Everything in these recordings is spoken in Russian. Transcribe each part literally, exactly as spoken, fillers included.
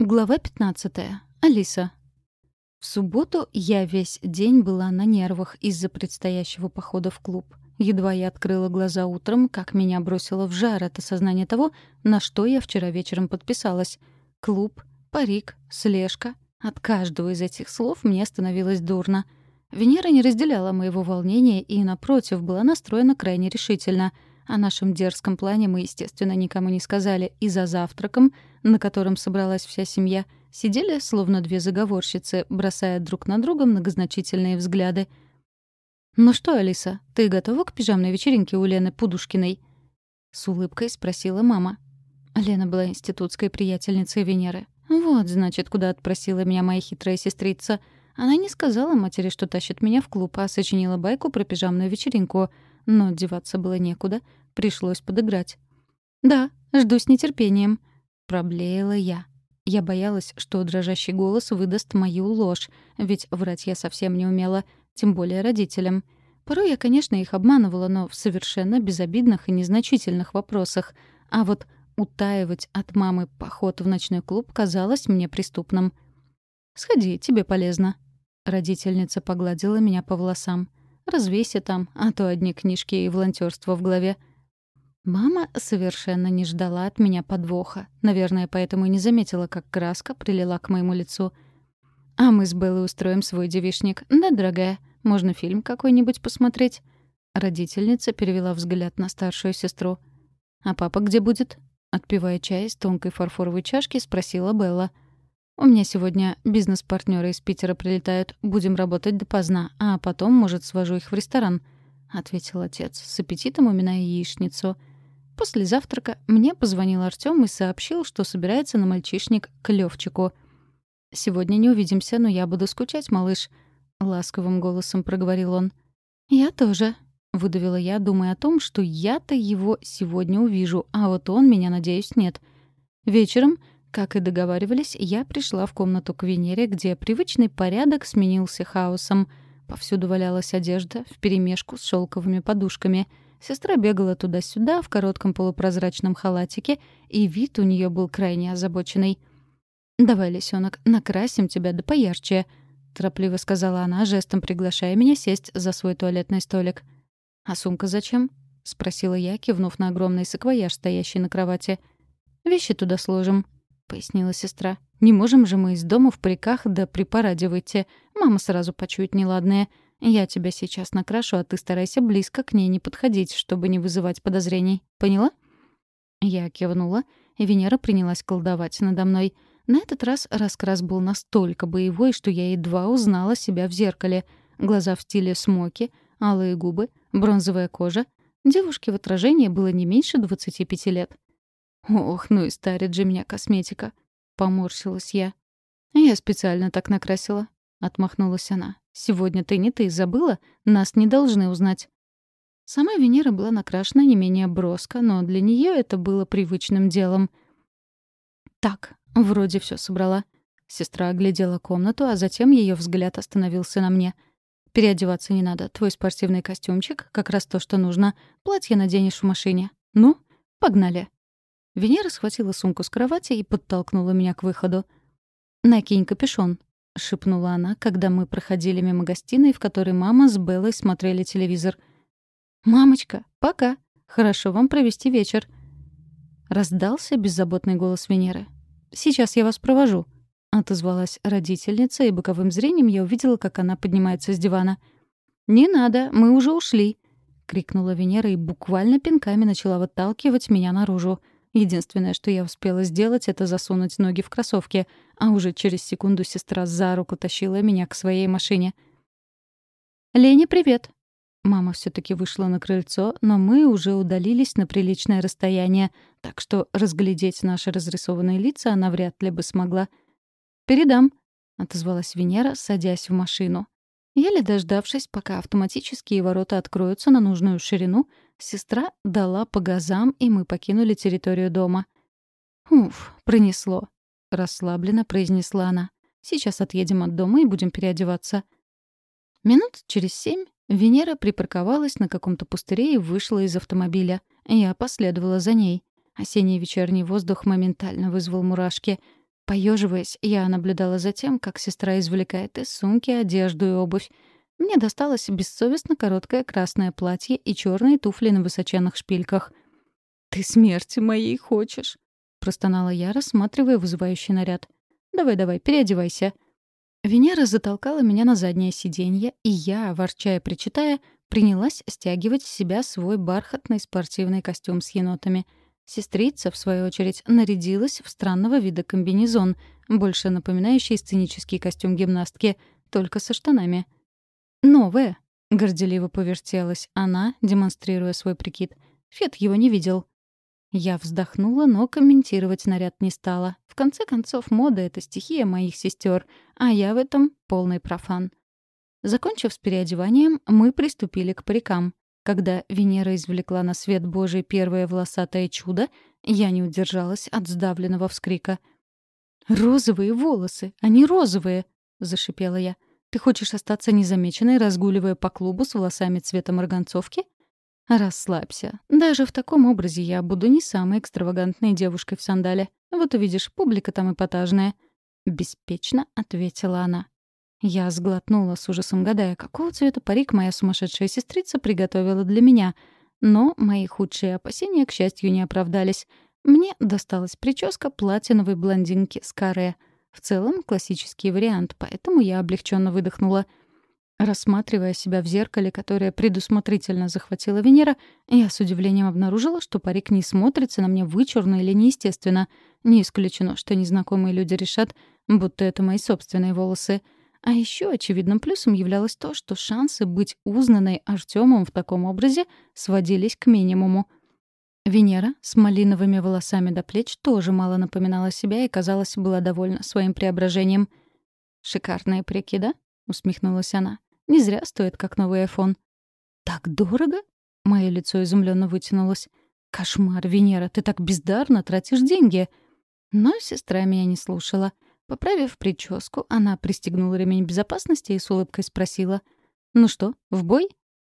Глава пятнадцатая. Алиса. В субботу я весь день была на нервах из-за предстоящего похода в клуб. Едва я открыла глаза утром, как меня бросило в жар от осознания того, на что я вчера вечером подписалась. Клуб, парик, слежка. От каждого из этих слов мне становилось дурно. Венера не разделяла моего волнения и, напротив, была настроена крайне решительно. О нашем дерзком плане мы, естественно, никому не сказали, и за завтраком, на котором собралась вся семья, сидели, словно две заговорщицы, бросая друг на друга многозначительные взгляды. «Ну что, Алиса, ты готова к пижамной вечеринке у Лены Пудушкиной?» — с улыбкой спросила мама. Лена была институтской приятельницей Венеры. Вот, значит, куда отпросила меня моя хитрая сестрица. Она не сказала матери, что тащит меня в клуб, а сочинила байку про пижамную вечеринку. Но деваться было некуда, пришлось подыграть. «Да, жду с нетерпением», — проблеяла я. Я боялась, что дрожащий голос выдаст мою ложь, ведь врать я совсем не умела, тем более родителям. Порой я, конечно, их обманывала, но в совершенно безобидных и незначительных вопросах. А вот утаивать от мамы поход в ночной клуб казалось мне преступным. «Сходи, тебе полезно». Родительница погладила меня по волосам. «Развейся там, а то одни книжки и волонтёрство в голове». Мама совершенно не ждала от меня подвоха. Наверное, поэтому и не заметила, как краска прилила к моему лицу. «А мы с Беллой устроим свой девичник. Да, дорогая, можно фильм какой-нибудь посмотреть?» Родительница перевела взгляд на старшую сестру. «А папа где будет?» Отпивая чай из тонкой фарфоровой чашки, спросила Белла. «У меня сегодня бизнес-партнёры из Питера прилетают. Будем работать допоздна, а потом, может, свожу их в ресторан», — ответил отец, с аппетитом уминая яичницу. После завтрака мне позвонил Артём и сообщил, что собирается на мальчишник к Левчику. «Сегодня не увидимся, но я буду скучать, малыш», — ласковым голосом проговорил он. «Я тоже», — выдавила я, думая о том, что я-то его сегодня увижу, а вот он меня, надеюсь, нет. Вечером, как и договаривались, я пришла в комнату к Венере, где привычный порядок сменился хаосом. Повсюду валялась одежда вперемешку с шелковыми подушками. Сестра бегала туда-сюда в коротком полупрозрачном халатике, и вид у нее был крайне озабоченный. «Давай, лисенок, накрасим тебя да поярче», — торопливо сказала она, жестом приглашая меня сесть за свой туалетный столик. «А сумка зачем?» — спросила я, кивнув на огромный саквояж, стоящий на кровати. «Вещи туда сложим», — пояснила сестра. «Не можем же мы из дома в париках да при параде выйти. Мама сразу почует неладное. Я тебя сейчас накрашу, а ты старайся близко к ней не подходить, чтобы не вызывать подозрений. Поняла?» Я кивнула, и Венера принялась колдовать надо мной. На этот раз раскрас был настолько боевой, что я едва узнала себя в зеркале. Глаза в стиле смоки, алые губы, бронзовая кожа. Девушке в отражении было не меньше двадцати пяти лет. «Ох, ну и старит же меня косметика», — поморщилась я. «Я специально так накрасила», — отмахнулась она. «Сегодня ты не ты забыла? Нас не должны узнать». Сама Венера была накрашена не менее броско, но для нее это было привычным делом. «Так, вроде все собрала». Сестра оглядела комнату, а затем ее взгляд остановился на мне. «Переодеваться не надо. Твой спортивный костюмчик — как раз то, что нужно. Платье наденешь в машине. Ну, погнали». Венера схватила сумку с кровати и подтолкнула меня к выходу. «Накинь капюшон», — шепнула она, когда мы проходили мимо гостиной, в которой мама с Беллой смотрели телевизор. «Мамочка, пока. Хорошо вам провести вечер». Раздался беззаботный голос Венеры. «Сейчас я вас провожу», — отозвалась родительница, и боковым зрением я увидела, как она поднимается с дивана. «Не надо, мы уже ушли», — крикнула Венера и буквально пинками начала выталкивать меня наружу. Единственное, что я успела сделать, это засунуть ноги в кроссовки, а уже через секунду сестра за руку тащила меня к своей машине. «Лене, привет!» Мама все таки вышла на крыльцо, но мы уже удалились на приличное расстояние, так что разглядеть наши разрисованные лица она вряд ли бы смогла. «Передам», — отозвалась Венера, садясь в машину. Еле дождавшись, пока автоматические ворота откроются на нужную ширину, сестра дала по газам, и мы покинули территорию дома. «Уф, пронесло», — расслабленно произнесла она. «Сейчас отъедем от дома и будем переодеваться». Минут через семь Венера припарковалась на каком-то пустыре и вышла из автомобиля. Я последовала за ней. Осенний вечерний воздух моментально вызвал мурашки. Поеживаясь, я наблюдала за тем, как сестра извлекает из сумки одежду и обувь. Мне досталось бессовестно короткое красное платье и черные туфли на высоченных шпильках. «Ты смерти моей хочешь?» — простонала я, рассматривая вызывающий наряд. «Давай-давай, переодевайся». Венера затолкала меня на заднее сиденье, и я, ворча и причитая, принялась стягивать с себя свой бархатный спортивный костюм с енотами. Сестрица, в свою очередь, нарядилась в странного вида комбинезон, больше напоминающий сценический костюм гимнастки, только со штанами. «Новое!» — горделиво повертелась она, демонстрируя свой прикид. Фет его не видел. Я вздохнула, но комментировать наряд не стала. В конце концов, мода — это стихия моих сестер, а я в этом полный профан. Закончив с переодеванием, мы приступили к парикам. Когда Венера извлекла на свет Божий первое волосатое чудо, я не удержалась от сдавленного вскрика. «Розовые волосы! Они розовые!» — зашипела я. «Ты хочешь остаться незамеченной, разгуливая по клубу с волосами цвета марганцовки?» «Расслабься. Даже в таком образе я буду не самой экстравагантной девушкой в сандале. Вот увидишь, публика там эпатажная». Беспечно ответила она. Я сглотнула с ужасом, гадая, какого цвета парик моя сумасшедшая сестрица приготовила для меня. Но мои худшие опасения, к счастью, не оправдались. Мне досталась прическа платиновой блондинки с каре. В целом классический вариант, поэтому я облегченно выдохнула. Рассматривая себя в зеркале, которое предусмотрительно захватила Венера, я с удивлением обнаружила, что парик не смотрится на мне вычурно или неестественно. Не исключено, что незнакомые люди решат, будто это мои собственные волосы. А еще очевидным плюсом являлось то, что шансы быть узнанной Артёмом в таком образе сводились к минимуму. Венера с малиновыми волосами до плеч тоже мало напоминала себя и, казалось, была довольна своим преображением. «Шикарные парики, да?» — усмехнулась она. «Не зря стоит, как новый айфон». «Так дорого?» — мое лицо изумленно вытянулось. «Кошмар, Венера, ты так бездарно тратишь деньги!» Но сестра меня не слушала. Поправив прическу, она пристегнула ремень безопасности и с улыбкой спросила: «Ну что, в бой?»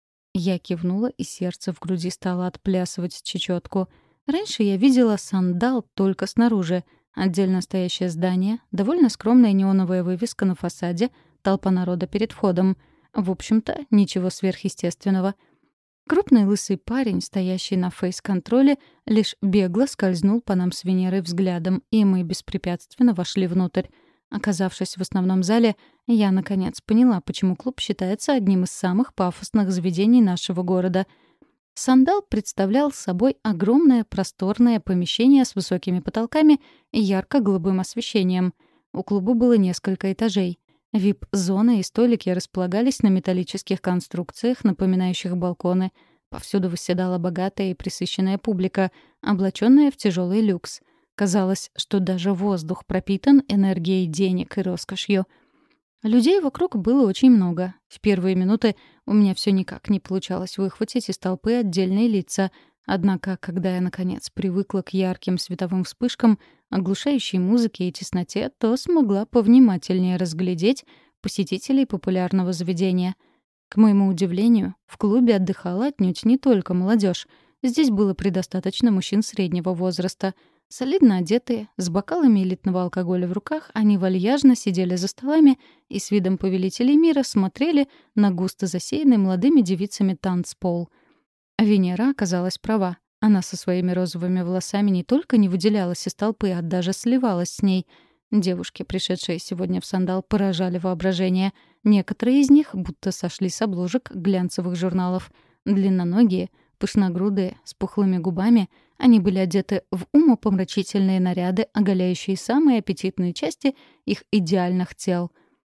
Я кивнула, и сердце в груди стало отплясывать чечётку. Раньше я видела сандал только снаружи. Отдельно стоящее здание, довольно скромная неоновая вывеска на фасаде, толпа народа перед входом. В общем-то, ничего сверхъестественного. Крупный лысый парень, стоящий на фейс-контроле, лишь бегло скользнул по нам с Венерой взглядом, и мы беспрепятственно вошли внутрь. Оказавшись в основном зале, я, наконец, поняла, почему клуб считается одним из самых пафосных заведений нашего города. Сандал представлял собой огромное просторное помещение с высокими потолками и ярко-голубым освещением. У клуба было несколько этажей. ви ай пи-зоны и столики располагались на металлических конструкциях, напоминающих балконы. Повсюду восседала богатая и пресыщенная публика, облачённая в тяжелый люкс. Казалось, что даже воздух пропитан энергией денег и роскошью. Людей вокруг было очень много. В первые минуты у меня все никак не получалось выхватить из толпы отдельные лица. Однако, когда я, наконец, привыкла к ярким световым вспышкам, оглушающей музыке и тесноте, то смогла повнимательнее разглядеть посетителей популярного заведения. К моему удивлению, в клубе отдыхала отнюдь не только молодежь. Здесь было предостаточно мужчин среднего возраста. Солидно одетые, с бокалами элитного алкоголя в руках, они вальяжно сидели за столами и с видом повелителей мира смотрели на густо засеянный молодыми девицами танцпол. Венера оказалась права. Она со своими розовыми волосами не только не выделялась из толпы, а даже сливалась с ней. Девушки, пришедшие сегодня в сандал, поражали воображение. Некоторые из них будто сошли с обложек глянцевых журналов. Длинноногие, пышногрудые, с пухлыми губами, они были одеты в умопомрачительные наряды, оголяющие самые аппетитные части их идеальных тел.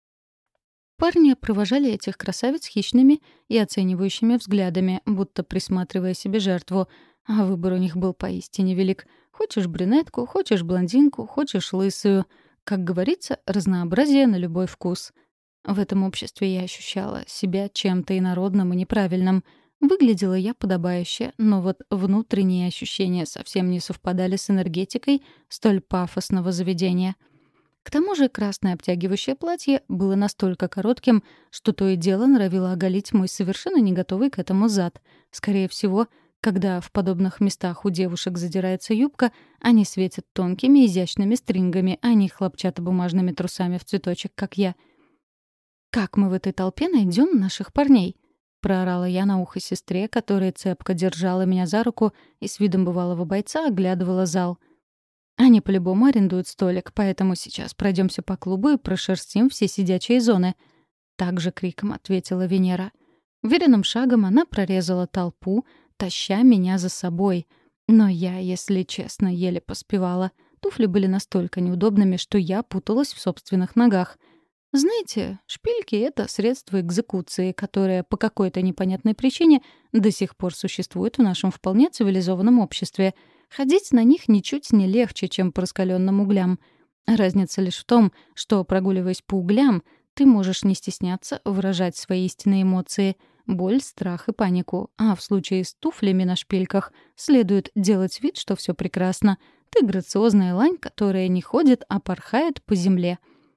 Парни провожали этих красавиц хищными и оценивающими взглядами, будто присматривая себе жертву, а выбор у них был поистине велик. Хочешь брюнетку, хочешь блондинку, хочешь лысую. Как говорится, разнообразие на любой вкус. В этом обществе я ощущала себя чем-то инородным и неправильным. Выглядела я подобающе, но вот внутренние ощущения совсем не совпадали с энергетикой столь пафосного заведения. К тому же красное обтягивающее платье было настолько коротким, что то и дело норовило оголить мой совершенно не готовый к этому зад. Скорее всего, Когда в подобных местах у девушек задирается юбка, они светят тонкими изящными стрингами, а не хлопчатобумажными трусами в цветочек, как я. «Как мы в этой толпе найдем наших парней?» — проорала я на ухо сестре, которая цепко держала меня за руку и с видом бывалого бойца оглядывала зал. «Они по-любому арендуют столик, поэтому сейчас пройдемся по клубу и прошерстим все сидячие зоны». Также криком ответила Венера. Уверенным шагом она прорезала толпу, таща меня за собой. Но я, если честно, еле поспевала. Туфли были настолько неудобными, что я путалась в собственных ногах. Знаете, шпильки — это средство экзекуции, которое по какой-то непонятной причине до сих пор существует в нашем вполне цивилизованном обществе. Ходить на них ничуть не легче, чем по раскаленным углям. Разница лишь в том, что, прогуливаясь по углям, ты можешь не стесняться выражать свои истинные эмоции — боль, страх и панику. А в случае с туфлями на шпильках следует делать вид, что все прекрасно. Ты грациозная лань, которая не ходит, а порхает по земле.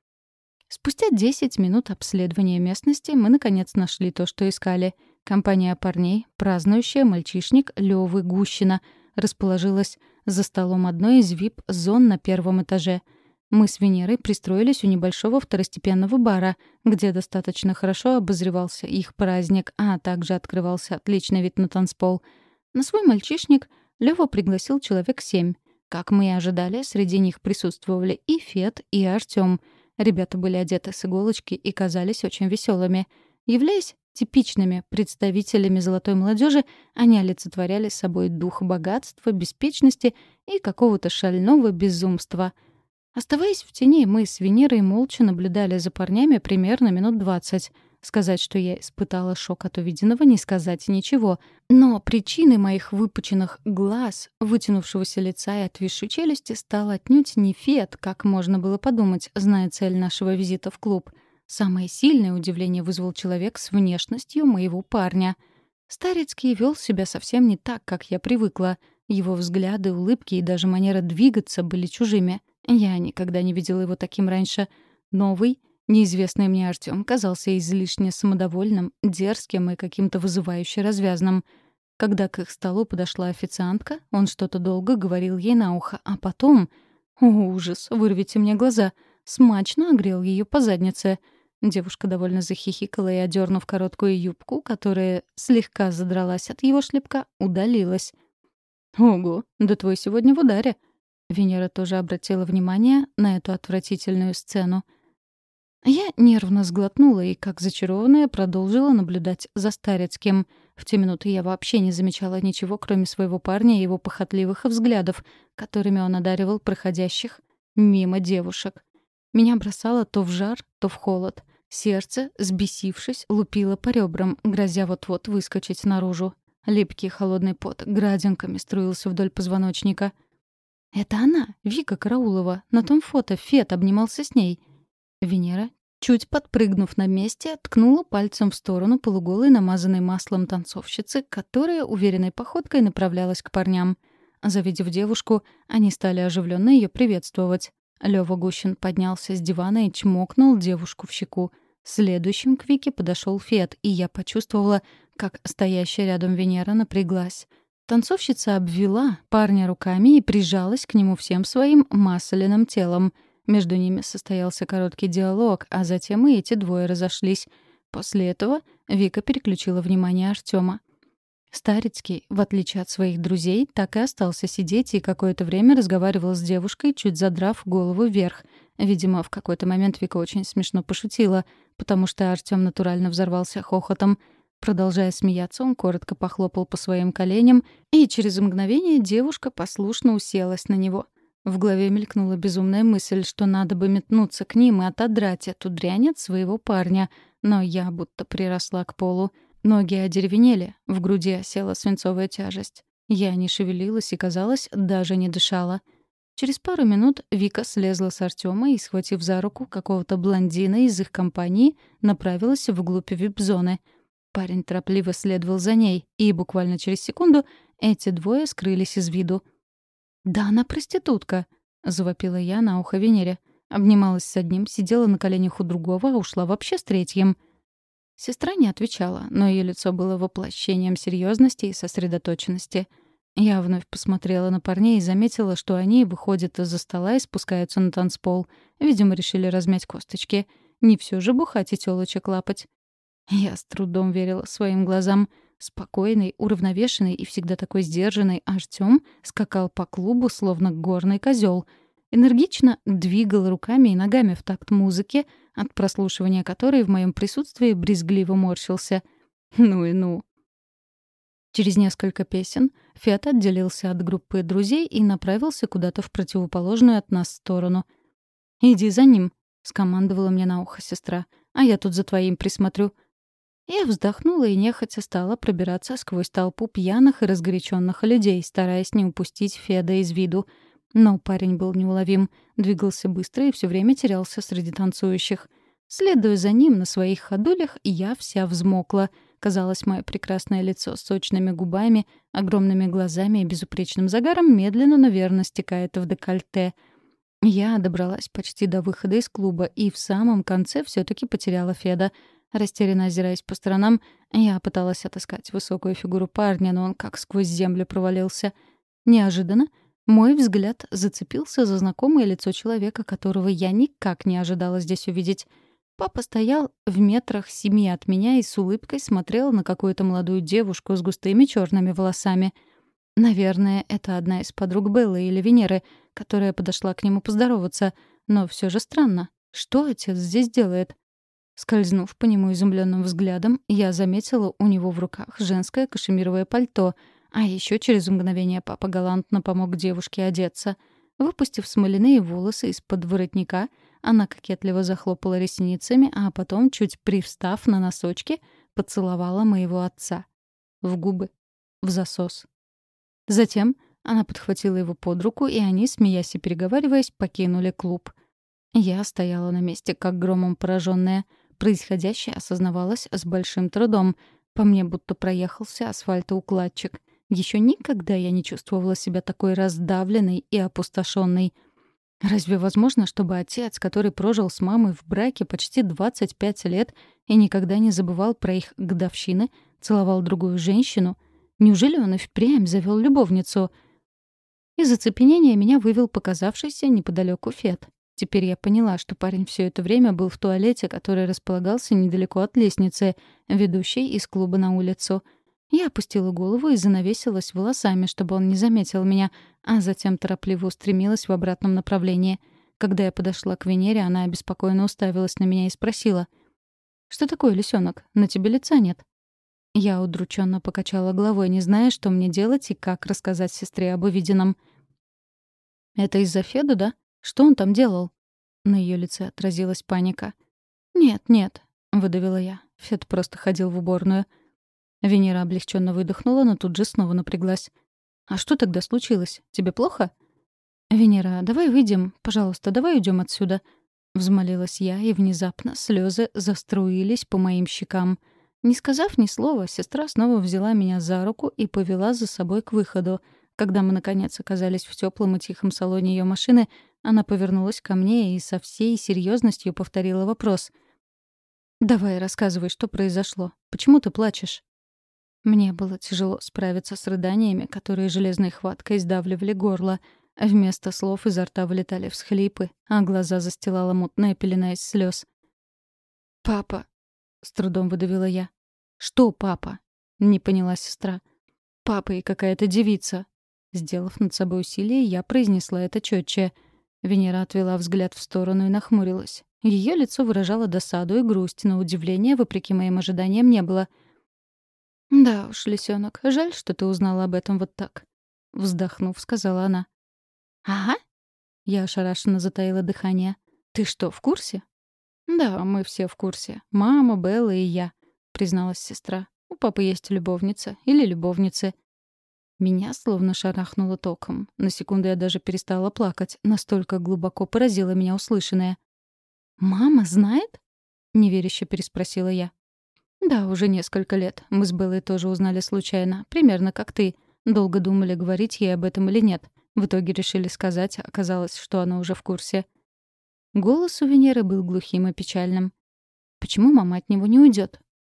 Спустя десять минут обследования местности мы, наконец, нашли то, что искали. Компания парней, празднующая мальчишник Лёвы Гущина, расположилась за столом одной из вип-зон на первом этаже. Мы с Венерой пристроились у небольшого второстепенного бара, где достаточно хорошо обозревался их праздник, а также открывался отличный вид на танцпол. На свой мальчишник Лёва пригласил человек семь. Как мы и ожидали, среди них присутствовали и Фет, и Артём. Ребята были одеты с иголочки и казались очень веселыми. Являясь типичными представителями золотой молодежи, они олицетворяли собой дух богатства, беспечности и какого-то шального безумства. Оставаясь в тени, мы с Венерой молча наблюдали за парнями примерно минут двадцать. Сказать, что я испытала шок от увиденного, не сказать ничего. Но причиной моих выпученных глаз, вытянувшегося лица и отвисшей челюсти стал отнюдь не Фет, как можно было подумать, зная цель нашего визита в клуб. Самое сильное удивление вызвал человек с внешностью моего парня. Старицкий вел себя совсем не так, как я привыкла. Его взгляды, улыбки и даже манера двигаться были чужими. Я никогда не видела его таким раньше. Новый, неизвестный мне Артём казался излишне самодовольным, дерзким и каким-то вызывающе развязным. Когда к их столу подошла официантка, он что-то долго говорил ей на ухо, а потом... О, ужас, вырвите мне глаза! Смачно огрел ее по заднице. Девушка довольно захихикала и, одернув короткую юбку, которая слегка задралась от его шлепка, удалилась. «Ого, да твой сегодня в ударе!» Венера тоже обратила внимание на эту отвратительную сцену. Я нервно сглотнула и, как зачарованная, продолжила наблюдать за Старицким. В те минуты я вообще не замечала ничего, кроме своего парня и его похотливых взглядов, которыми он одаривал проходящих мимо девушек. Меня бросало то в жар, то в холод. Сердце, взбесившись, лупило по ребрам, грозя вот-вот выскочить наружу. Липкий холодный пот градинками струился вдоль позвоночника. «Это она, Вика Караулова. На том фото Фет обнимался с ней». Венера, чуть подпрыгнув на месте, ткнула пальцем в сторону полуголой, намазанной маслом танцовщицы, которая уверенной походкой направлялась к парням. Завидев девушку, они стали оживленно ее приветствовать. Лёва Гущин поднялся с дивана и чмокнул девушку в щеку. Следующим к Вике подошел Фет, и я почувствовала, как стоящая рядом Венера напряглась. Танцовщица обвела парня руками и прижалась к нему всем своим масляным телом. Между ними состоялся короткий диалог, а затем и эти двое разошлись. После этого Вика переключила внимание Артёма. Старицкий, в отличие от своих друзей, так и остался сидеть и какое-то время разговаривал с девушкой, чуть задрав голову вверх. Видимо, в какой-то момент Вика очень смешно пошутила, потому что Артём натурально взорвался хохотом. Продолжая смеяться, он коротко похлопал по своим коленям, и через мгновение девушка послушно уселась на него. В голове мелькнула безумная мысль, что надо бы метнуться к ним и отодрать эту дрянь от своего парня, но я будто приросла к полу. Ноги одеревенели, в груди осела свинцовая тяжесть. Я не шевелилась и, казалось, даже не дышала. Через пару минут Вика слезла с Артёма и, схватив за руку какого-то блондина из их компании, направилась вглубь вип-зоны. Парень торопливо следовал за ней, и буквально через секунду эти двое скрылись из виду. «Да она проститутка!» — завопила я на ухо Венере. Обнималась с одним, сидела на коленях у другого, а ушла вообще с третьим. Сестра не отвечала, но ее лицо было воплощением серьезности и сосредоточенности. Я вновь посмотрела на парней и заметила, что они выходят из-за стола и спускаются на танцпол. Видимо, решили размять косточки. Не все же бухать и тёлочек лапать. Я с трудом верила своим глазам. Спокойный, уравновешенный и всегда такой сдержанный Артём скакал по клубу, словно горный козёл. Энергично двигал руками и ногами в такт музыки, от прослушивания которой в моем присутствии брезгливо морщился. Ну и ну. Через несколько песен Фиат отделился от группы друзей и направился куда-то в противоположную от нас сторону. «Иди за ним», — скомандовала мне на ухо сестра, «а я тут за твоим присмотрю». Я вздохнула и нехотя стала пробираться сквозь толпу пьяных и разгоряченных людей, стараясь не упустить Феда из виду. Но парень был неуловим, двигался быстро и все время терялся среди танцующих. Следуя за ним на своих ходулях, я вся взмокла. Казалось, мое прекрасное лицо с сочными губами, огромными глазами и безупречным загаром медленно, но верно стекает в декольте. Я добралась почти до выхода из клуба и в самом конце все таки потеряла Феда. Растерянно озираясь по сторонам, я пыталась отыскать высокую фигуру парня, но он как сквозь землю провалился. Неожиданно мой взгляд зацепился за знакомое лицо человека, которого я никак не ожидала здесь увидеть. Папа стоял в метрах семи от меня и с улыбкой смотрел на какую-то молодую девушку с густыми черными волосами. Наверное, это одна из подруг Беллы или Венеры, которая подошла к нему поздороваться. Но все же странно. Что отец здесь делает? Скользнув по нему изумленным взглядом, я заметила у него в руках женское кашемировое пальто, а еще через мгновение папа галантно помог девушке одеться. Выпустив смоляные волосы из-под воротника, она кокетливо захлопала ресницами, а потом, чуть привстав на носочки, поцеловала моего отца. В губы. В засос. Затем она подхватила его под руку, и они, смеясь и переговариваясь, покинули клуб. Я стояла на месте, как громом пораженная. Происходящее осознавалось с большим трудом. По мне будто проехался асфальтоукладчик. Еще никогда я не чувствовала себя такой раздавленной и опустошенной. Разве возможно, чтобы отец, который прожил с мамой в браке почти двадцать пять лет и никогда не забывал про их годовщины, целовал другую женщину? Неужели он и впрямь завел любовницу? Из оцепенения меня вывел показавшийся неподалеку Фет. Теперь я поняла, что парень все это время был в туалете, который располагался недалеко от лестницы, ведущей из клуба на улицу. Я опустила голову и занавесилась волосами, чтобы он не заметил меня, а затем торопливо устремилась в обратном направлении. Когда я подошла к Венере, она обеспокоенно уставилась на меня и спросила: «Что такое, лисенок? На тебе лица нет». Я удрученно покачала головой, не зная, что мне делать и как рассказать сестре об увиденном. «Это из-за Феда, да? Что он там делал?» На ее лице отразилась паника. «Нет, нет», — выдавила я. Фед просто ходил в уборную. Венера облегченно выдохнула, но тут же снова напряглась. «А что тогда случилось? Тебе плохо?» «Венера, давай выйдем. Пожалуйста, давай уйдем отсюда», — взмолилась я, и внезапно слезы заструились по моим щекам. Не сказав ни слова, сестра снова взяла меня за руку и повела за собой к выходу. Когда мы, наконец, оказались в теплом и тихом салоне ее машины, она повернулась ко мне и со всей серьезностью повторила вопрос. «Давай, рассказывай, что произошло. Почему ты плачешь?» Мне было тяжело справиться с рыданиями, которые железной хваткой сдавливали горло. Вместо слов изо рта вылетали всхлипы, а глаза застилала мутная пелена из слез. «Папа!» — с трудом выдавила я. «Что папа?» — не поняла сестра. «Папа и какая-то девица». Сделав над собой усилие, я произнесла это чётче. Венера отвела взгляд в сторону и нахмурилась. Ее лицо выражало досаду и грусть, но удивления, вопреки моим ожиданиям, не было. «Да уж, лисенок, жаль, что ты узнала об этом вот так», — вздохнув, сказала она. «Ага?» — я ошарашенно затаила дыхание. «Ты что, в курсе?» «Да, мы все в курсе. Мама, Белла и я», — призналась сестра. «У папы есть любовница или любовницы». Меня словно шарахнуло током. На секунду я даже перестала плакать. Настолько глубоко поразило меня услышанное. «Мама знает?» — неверяще переспросила я. «Да, уже несколько лет. Мы с Беллой тоже узнали случайно. Примерно как ты. Долго думали, говорить ей об этом или нет. В итоге решили сказать, а оказалось, что она уже в курсе». Голос у Венеры был глухим и печальным. «Почему мама от него не уйдет?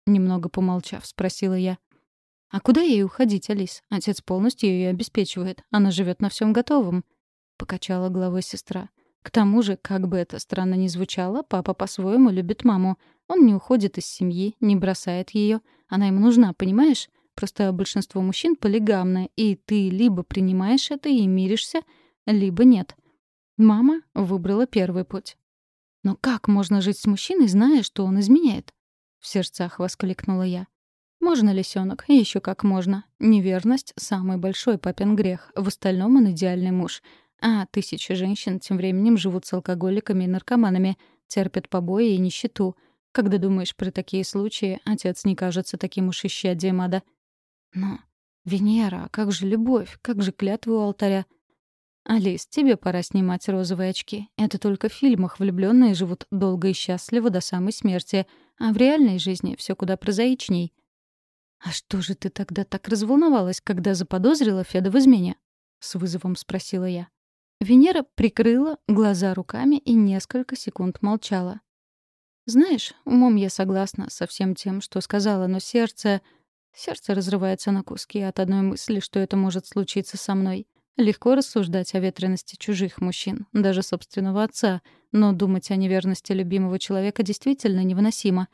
Немного помолчав, спросила я. «А куда ей уходить, Алис? Отец полностью ее обеспечивает. Она живет на всем готовом», — покачала головой сестра. «К тому же, как бы это странно ни звучало, папа по-своему любит маму. Он не уходит из семьи, не бросает ее. Она ему нужна, понимаешь? Просто большинство мужчин полигамны, и ты либо принимаешь это и миришься, либо нет. Мама выбрала первый путь». «Но как можно жить с мужчиной, зная, что он изменяет?» — в сердцах воскликнула я. «Можно, лисёнок, еще как можно. Неверность — самый большой папин грех. В остальном он идеальный муж. А тысячи женщин тем временем живут с алкоголиками и наркоманами, терпят побои и нищету. Когда думаешь про такие случаи, отец не кажется таким уж исчадием ада». «Но, Венера, а как же любовь? Как же клятвы у алтаря?» «Алис, тебе пора снимать розовые очки. Это только в фильмах влюбленные живут долго и счастливо до самой смерти, а в реальной жизни все куда прозаичней». «А что же ты тогда так разволновалась, когда заподозрила Феда в измене?» — с вызовом спросила я. Венера прикрыла глаза руками и несколько секунд молчала. «Знаешь, умом я согласна со всем тем, что сказала, но сердце... Сердце разрывается на куски от одной мысли, что это может случиться со мной. Легко рассуждать о ветрености чужих мужчин, даже собственного отца, но думать о неверности любимого человека действительно невыносимо».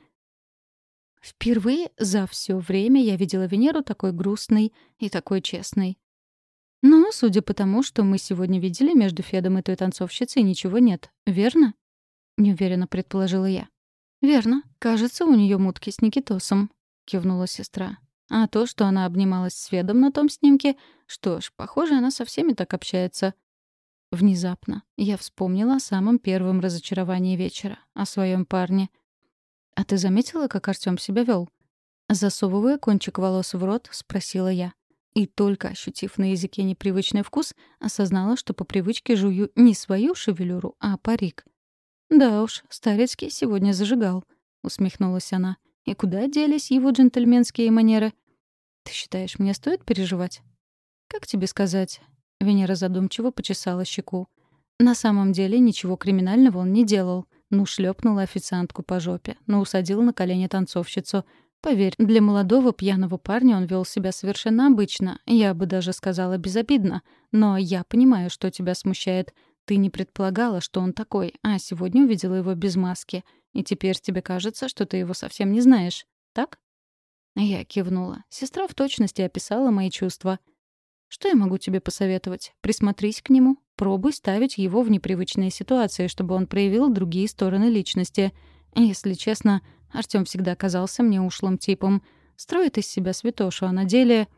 Впервые за все время я видела Венеру такой грустной и такой честной. «Ну, судя по тому, что мы сегодня видели, между Федом и той танцовщицей ничего нет, верно?» — неуверенно предположила я. «Верно. Кажется, у нее мутки с Никитосом», — кивнула сестра. «А то, что она обнималась с Федом на том снимке, что ж, похоже, она со всеми так общается». Внезапно я вспомнила о самом первом разочаровании вечера, о своем парне. «А ты заметила, как Артём себя вел? Засовывая кончик волос в рот, спросила я. И только ощутив на языке непривычный вкус, осознала, что по привычке жую не свою шевелюру, а парик. «Да уж, Старецкий сегодня зажигал», — усмехнулась она. «И куда делись его джентльменские манеры?» «Ты считаешь, мне стоит переживать?» «Как тебе сказать?» Венера задумчиво почесала щеку. «На самом деле ничего криминального он не делал. Ну, шлепнула официантку по жопе, ну, усадил на колени танцовщицу. Поверь, для молодого пьяного парня он вел себя совершенно обычно, я бы даже сказала безобидно. Но я понимаю, что тебя смущает. Ты не предполагала, что он такой, а сегодня увидела его без маски. И теперь тебе кажется, что ты его совсем не знаешь. Так?» Я кивнула. Сестра в точности описала мои чувства. «Что я могу тебе посоветовать? Присмотрись к нему. Пробуй ставить его в непривычные ситуации, чтобы он проявил другие стороны личности. Если честно, Артём всегда казался мне ушлым типом. Строит из себя святошу, а на деле...»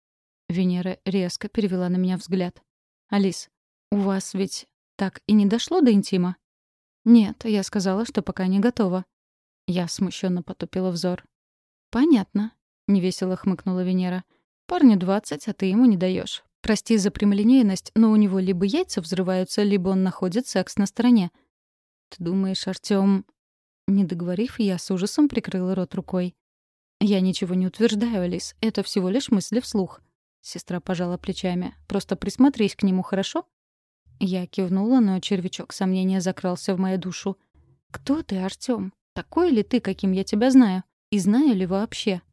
Венера резко перевела на меня взгляд. «Алис, у вас ведь так и не дошло до интима?» «Нет, я сказала, что пока не готова». Я смущенно потупила взор. «Понятно», — невесело хмыкнула Венера. «Парню двадцать, а ты ему не даешь. Прости за прямолинейность, но у него либо яйца взрываются, либо он находит секс на стороне». «Ты думаешь, Артём...» Не договорив, я с ужасом прикрыла рот рукой. «Я ничего не утверждаю, Алис. Это всего лишь мысли вслух». Сестра пожала плечами. «Просто присмотрись к нему, хорошо?» Я кивнула, но червячок сомнения закрался в мою душу. «Кто ты, Артём? Такой ли ты, каким я тебя знаю? И знаю ли вообще?»